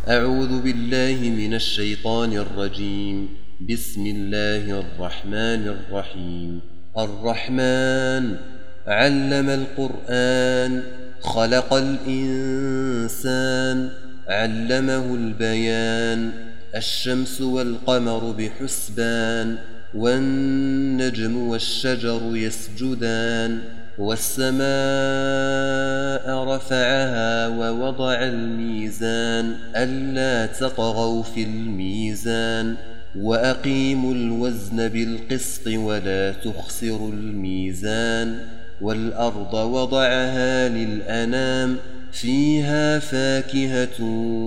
أعوذ بالله من الشيطان الرجيم. بسم الله الرحمن الرحيم. الرحمن علم القرآن، خلق الإنسان، علمه البيان. الشمس والقمر بحسبان، والنجم والشجر يسجدان. والسماء رفعها ووضع الميزان، ألا تطغوا في الميزان، وأقيموا الوزن بالقسط ولا تخسروا الميزان. والأرض وضعها للأنام، فيها فاكهة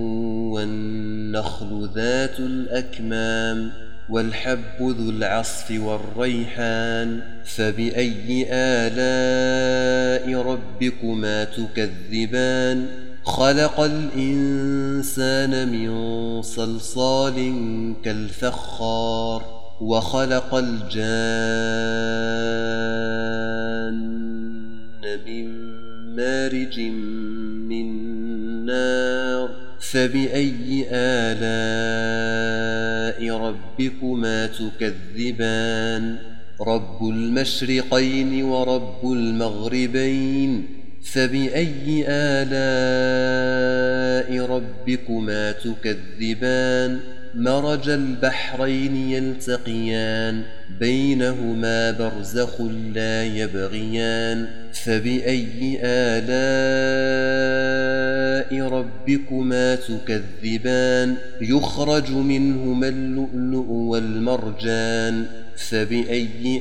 والنخل ذات الأكمام، والحب ذو العصف والريحان. فبأي آلاء ربكما تكذبان؟ خلق الإنسان من صلصال كالفخار، وخلق الجان من مارج من نار. فبأي آلاء ربكما تكذبان؟ رب المشرقين ورب المغربين. فبأي آلاء ربكما تكذبان؟ مرج البحرين يلتقيان، بينهما برزخ لا يبغيان. فبأي آلاء ربكما تكذبان؟ يخرج منهما اللؤلؤ والمرجان. فبأي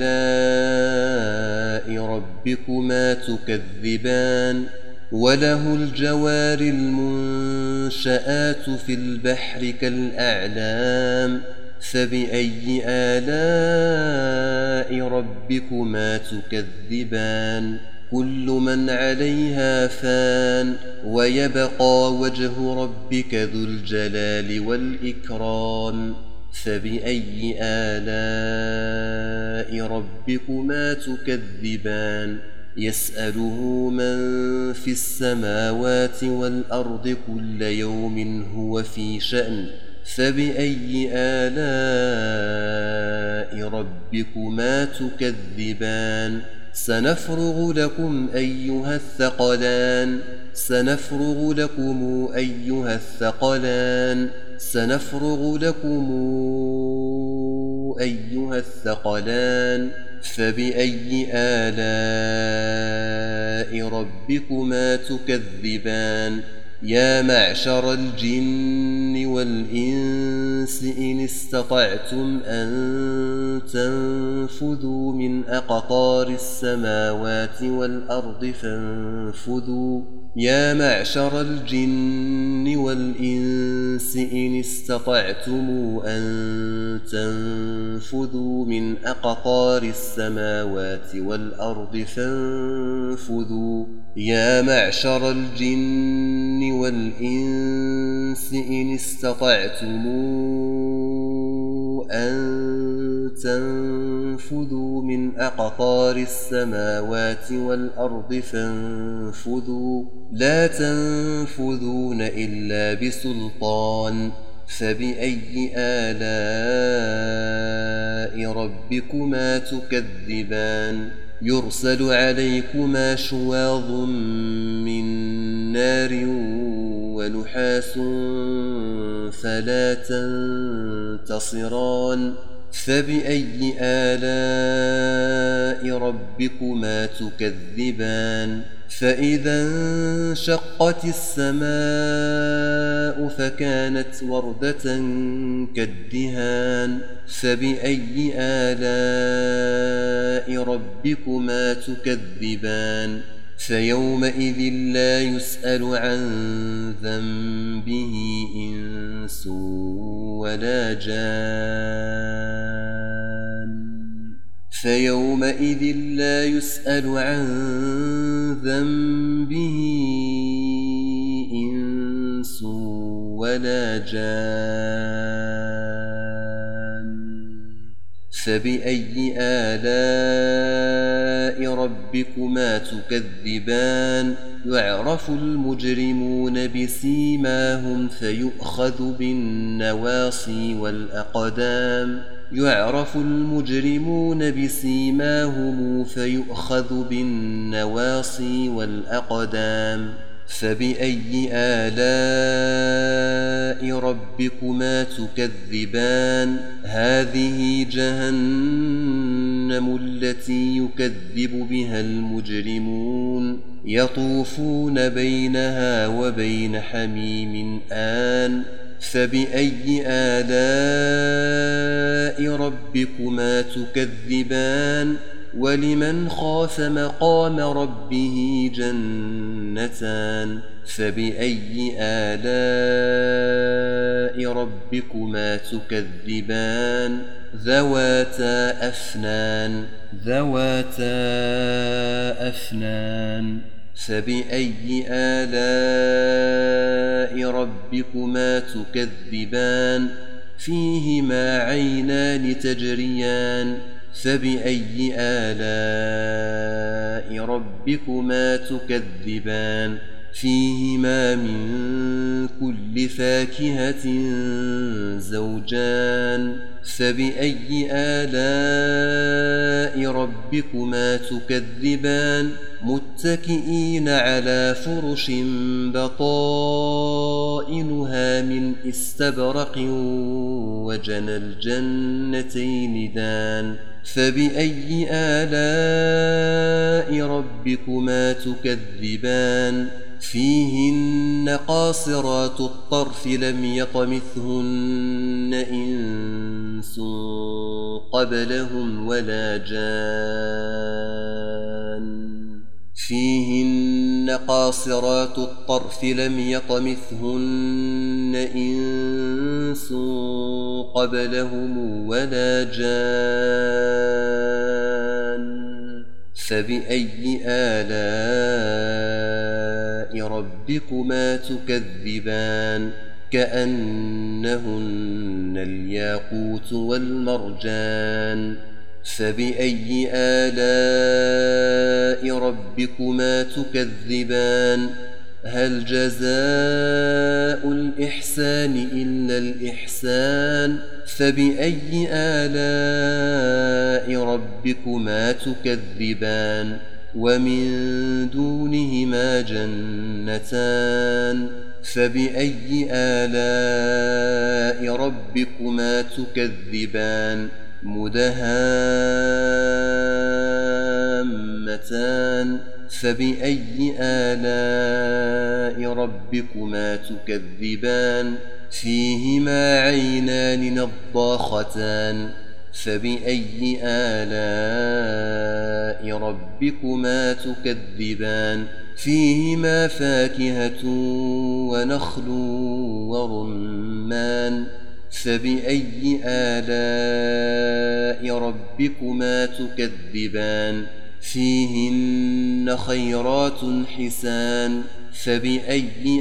آلاء ربكما تكذبان؟ وله الجوار المنشآت في البحر كالأعلام. فبأي آلاء ربكما تكذبان؟ كل من عليها فان، ويبقى وجه ربك ذو الجلال والإكرام. فبأي آلاء ربكما تكذبان؟ يسأله من في السماوات والأرض كل يوم هو في شأن. فبأي آلاء ربكما تكذبان؟ سنفرغ لكم أيها الثقلان. سنفرغ لكم أيها الثقلان. سنفرغ لكم أيها الثقلان. فبأي آلاء ربكما تكذبان؟ يا معشر الجن والإنس إن استطعتم أن تنفذوا من أقطار السماوات والأرض فانفذوا. يا معشر الجن والإنس إن استطعتم أن تنفذوا من أقطار السماوات والأرض فانفذوا. يا معشر الجن والإنس إن استطعتم أن تنفذوا من أقطار السماوات والأرض فانفذوا. لا تنفذون إلا بسلطان. فبأي آلاء ربكما تكذبان؟ يرسل عليكما شواظ من نار ونحاس فلا تنتصران. فبأي آلاء ربكما تكذبان؟ فإذا انشقت السماء فكانت وردة كالدهان. فبأي آلاء ربكما تكذبان؟ فيومئذ لا يسأل عن ذنبه إنس ولا جان. فيومئذ لا يسأل عن ذنبه إنس ولا جان. فبأي آلاء ربكما تكذبان؟ يعرف المجرمون بسيماهم فيؤخذ بالنواصي والأقدام يعرف المجرمون بسيماهم فيؤخذ بالنواصي والأقدام فبأي آلاء ربكما تكذبان هذه جهنم التي يكذب بها المجرمون يطوفون بينها وبين حميم آن فبأي آلاء ربكما تكذبان ولمن خاف مقام ربه جنتان فبأي آلاء ربكما تكذبان ذواتا أفنان فبأي آلاء ربكما تكذبان فيهما عينان تجريان فبأي آلاء ربكما تكذبان فيهما من كل فاكهة زوجان فبأي آلاء ربكما تكذبان متكئين على فرش بطائنها من استبرق وجنى الجنتين دان فبأي آلاء ربكما تكذبان فيهن قاصرات الطرف لم يطمثهن إنس قبلهم ولا جان فيهن قاصرات الطرف لم يطمثهن إنس قبلهم ولا جان فبأي آلاء ربكما تكذبان كأنهن الياقوت والمرجان فبأي آلاء ربكما تكذبان هل جزاء الإحسان إلا الإحسان فبأي آلاء ربكما تكذبان ومن دونهما جنتان فبأي آلاء ربكما تكذبان مدهامتان فبأي آلاء ربكما تكذبان فيهما عينان نضاختان فبأي آلاء ربكما تكذبان فيهما فاكهة ونخل ورمان فبأي آلاء ربكما تكذبان فيهن خيرات حسان فبأي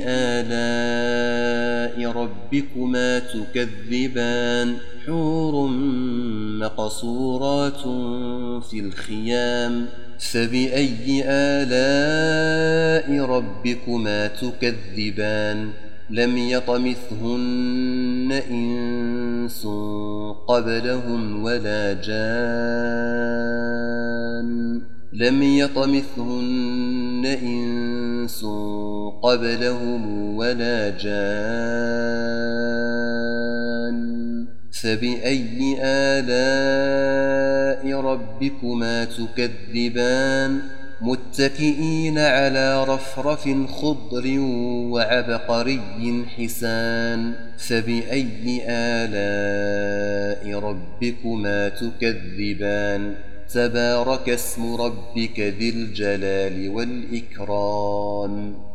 آلاء ربكما تكذبان حور مقصورات في الخيام فبأي آلاء ربكما تكذبان لم يطمثهن إنس قبلهم ولا جان لم يطمثهن إنس قبلهم ولا جان فبأي آلاء ربكما تكذبان متكئين على رفرف خضر وعبقري حسان فبأي آلاء ربكما تكذبان تبارك اسم ربك ذي الجلال والإكرام